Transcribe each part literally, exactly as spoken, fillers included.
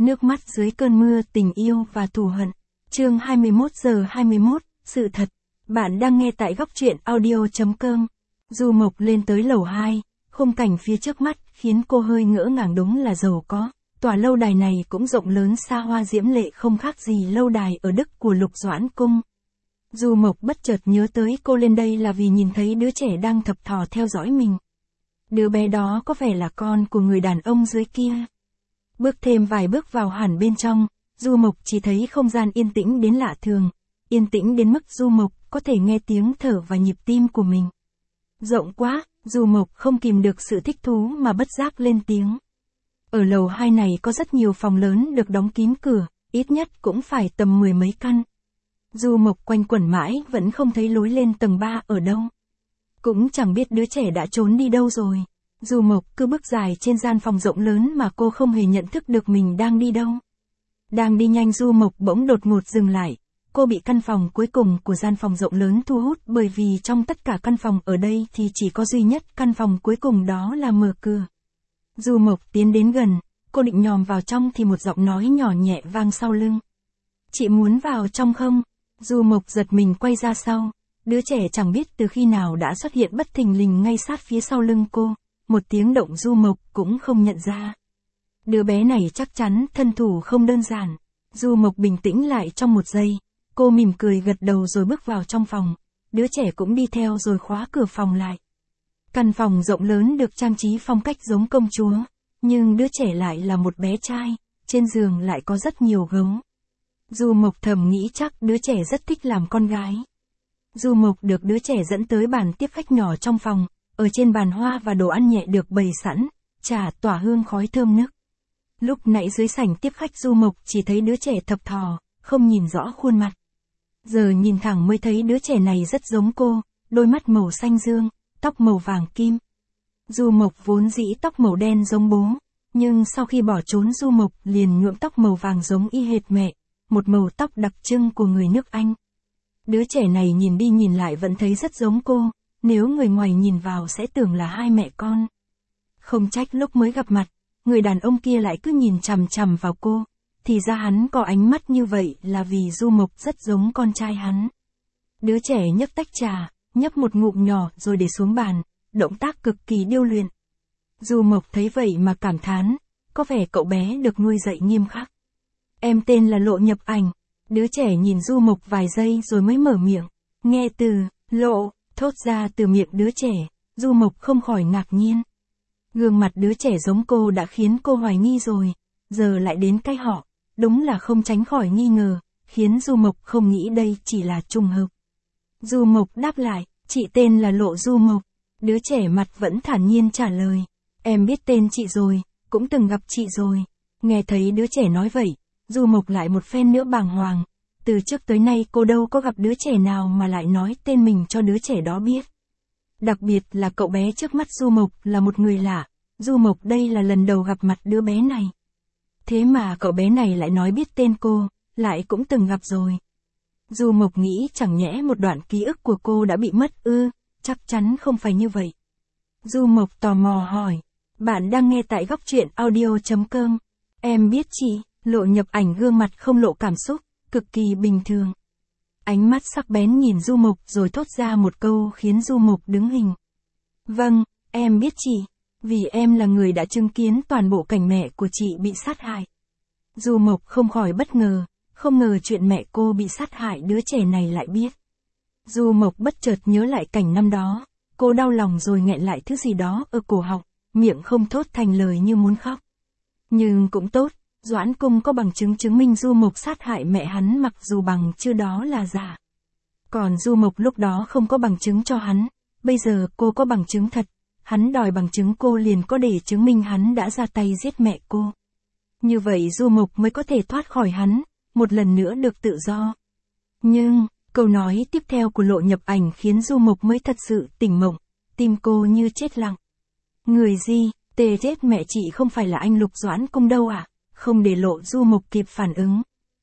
Nước mắt dưới cơn mưa tình yêu và thù hận. Chương hai mươi mốt giờ hai mươi mốt, sự thật. Bạn đang nghe tại góc truyện audio chấm com. Du Mộc lên tới lầu hai, khung cảnh phía trước mắt khiến cô hơi ngỡ ngàng, đúng là giàu có. Tòa lâu đài này cũng rộng lớn xa hoa diễm lệ, không khác gì lâu đài ở Đức của Lục Doãn Cung. Du Mộc bất chợt nhớ tới cô lên đây là vì nhìn thấy đứa trẻ đang thập thò theo dõi mình. Đứa bé đó có vẻ là con của người đàn ông dưới kia. Bước thêm vài bước vào hẳn bên trong, Du Mộc chỉ thấy không gian yên tĩnh đến lạ thường, yên tĩnh đến mức Du Mộc có thể nghe tiếng thở và nhịp tim của mình. Rộng quá, Du Mộc không kìm được sự thích thú mà bất giác lên tiếng. Ở lầu hai này có rất nhiều phòng lớn được đóng kín cửa, ít nhất cũng phải tầm mười mấy căn. Du Mộc quanh quẩn mãi vẫn không thấy lối lên tầng ba ở đâu. Cũng chẳng biết đứa trẻ đã trốn đi đâu rồi. Du Mộc cứ bước dài trên gian phòng rộng lớn mà cô không hề nhận thức được mình đang đi đâu. Đang đi nhanh, Du Mộc bỗng đột ngột dừng lại. Cô bị căn phòng cuối cùng của gian phòng rộng lớn thu hút, bởi vì trong tất cả căn phòng ở đây thì chỉ có duy nhất căn phòng cuối cùng đó là mở cửa. Du Mộc tiến đến gần, cô định nhòm vào trong thì một giọng nói nhỏ nhẹ vang sau lưng. Chị muốn vào trong không? Du Mộc giật mình quay ra sau. Đứa trẻ chẳng biết từ khi nào đã xuất hiện bất thình lình ngay sát phía sau lưng cô. Một tiếng động Du Mộc cũng không nhận ra. Đứa bé này chắc chắn thân thủ không đơn giản. Du Mộc bình tĩnh lại trong một giây. Cô mỉm cười gật đầu rồi bước vào trong phòng. Đứa trẻ cũng đi theo rồi khóa cửa phòng lại. Căn phòng rộng lớn được trang trí phong cách giống công chúa. Nhưng đứa trẻ lại là một bé trai. Trên giường lại có rất nhiều gấu. Du Mộc thầm nghĩ chắc đứa trẻ rất thích làm con gái. Du Mộc được đứa trẻ dẫn tới bàn tiếp khách nhỏ trong phòng. Ở trên bàn hoa và đồ ăn nhẹ được bày sẵn, trà tỏa hương khói thơm nức. Lúc nãy dưới sảnh tiếp khách, Du Mộc chỉ thấy đứa trẻ thập thò, không nhìn rõ khuôn mặt. Giờ nhìn thẳng mới thấy đứa trẻ này rất giống cô, đôi mắt màu xanh dương, tóc màu vàng kim. Du Mộc vốn dĩ tóc màu đen giống bố, nhưng sau khi bỏ trốn Du Mộc liền nhuộm tóc màu vàng giống y hệt mẹ, một màu tóc đặc trưng của người nước Anh. Đứa trẻ này nhìn đi nhìn lại vẫn thấy rất giống cô. Nếu người ngoài nhìn vào sẽ tưởng là hai mẹ con. Không trách lúc mới gặp mặt, người đàn ông kia lại cứ nhìn chằm chằm vào cô. Thì ra hắn có ánh mắt như vậy là vì Du Mộc rất giống con trai hắn. Đứa trẻ nhấc tách trà, nhấp một ngụm nhỏ rồi để xuống bàn, động tác cực kỳ điêu luyện. Du Mộc thấy vậy mà cảm thán, có vẻ cậu bé được nuôi dạy nghiêm khắc. Em tên là Lộ Nhập Ảnh. Đứa trẻ nhìn Du Mộc vài giây rồi mới mở miệng. Nghe từ Lộ thốt ra từ miệng đứa trẻ, Du Mộc không khỏi ngạc nhiên. Gương mặt đứa trẻ giống cô đã khiến cô hoài nghi rồi, giờ lại đến cái họ, đúng là không tránh khỏi nghi ngờ, khiến Du Mộc không nghĩ đây chỉ là trùng hợp. Du Mộc đáp lại, chị tên là Lộ Du Mộc. Đứa trẻ mặt vẫn thản nhiên trả lời, em biết tên chị rồi, cũng từng gặp chị rồi. Nghe thấy đứa trẻ nói vậy, Du Mộc lại một phen nữa bàng hoàng. Từ trước tới nay cô đâu có gặp đứa trẻ nào mà lại nói tên mình cho đứa trẻ đó biết. Đặc biệt là cậu bé trước mắt Du Mộc là một người lạ. Du Mộc đây là lần đầu gặp mặt đứa bé này. Thế mà cậu bé này lại nói biết tên cô, lại cũng từng gặp rồi. Du Mộc nghĩ chẳng nhẽ một đoạn ký ức của cô đã bị mất ư, chắc chắn không phải như vậy. Du Mộc tò mò hỏi, bạn đang nghe tại góc truyện audio chấm com. Em biết chị. Lộ Nhập Ảnh gương mặt không lộ cảm xúc, cực kỳ bình thường. Ánh mắt sắc bén nhìn Du Mộc rồi thốt ra một câu khiến Du Mộc đứng hình. Vâng, em biết chị, vì em là người đã chứng kiến toàn bộ cảnh mẹ của chị bị sát hại. Du Mộc không khỏi bất ngờ, không ngờ chuyện mẹ cô bị sát hại đứa trẻ này lại biết. Du Mộc bất chợt nhớ lại cảnh năm đó, cô đau lòng rồi nghẹn lại thứ gì đó ở cổ họng, miệng không thốt thành lời như muốn khóc. Nhưng cũng tốt. Doãn Cung có bằng chứng chứng minh Du Mộc sát hại mẹ hắn, mặc dù bằng chứng đó là giả. Còn Du Mộc lúc đó không có bằng chứng cho hắn, bây giờ cô có bằng chứng thật, hắn đòi bằng chứng cô liền có để chứng minh hắn đã ra tay giết mẹ cô. Như vậy Du Mộc mới có thể thoát khỏi hắn, một lần nữa được tự do. Nhưng, câu nói tiếp theo của Lộ Nhập Ảnh khiến Du Mộc mới thật sự tỉnh mộng, tim cô như chết lặng. Người gì, tề giết mẹ chị không phải là anh Lục Doãn Cung đâu à? Không để Lộ Du Mộc kịp phản ứng.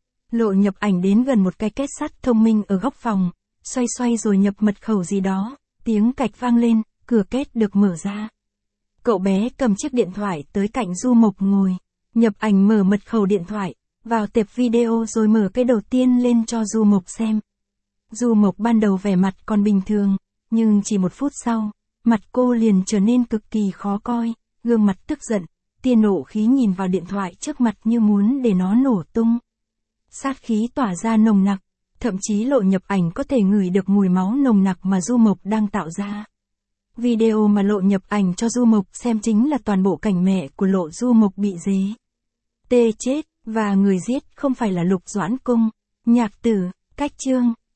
Lộ Nhập Ảnh đến gần một cái két sắt thông minh ở góc phòng, xoay xoay rồi nhập mật khẩu gì đó, tiếng cạch vang lên, cửa két được mở ra. Cậu bé cầm chiếc điện thoại tới cạnh Du Mộc ngồi. Nhập ảnh mở mật khẩu điện thoại, vào tệp video rồi mở cái đầu tiên lên cho Du Mộc xem. Du Mộc ban đầu vẻ mặt còn bình thường, nhưng chỉ một phút sau, mặt cô liền trở nên cực kỳ khó coi, gương mặt tức giận, tia nộ khí nhìn vào điện thoại trước mặt như muốn để nó nổ tung. Sát khí tỏa ra nồng nặc, thậm chí Lộ Nhập Ảnh có thể ngửi được mùi máu nồng nặc mà Du Mộc đang tạo ra. Video mà Lộ Nhập Ảnh cho Du Mộc xem chính là toàn bộ cảnh mẹ của Lộ Du Mộc bị dế tê chết, và người giết không phải là Lục Doãn Cung. Nhạc tử, cách chương.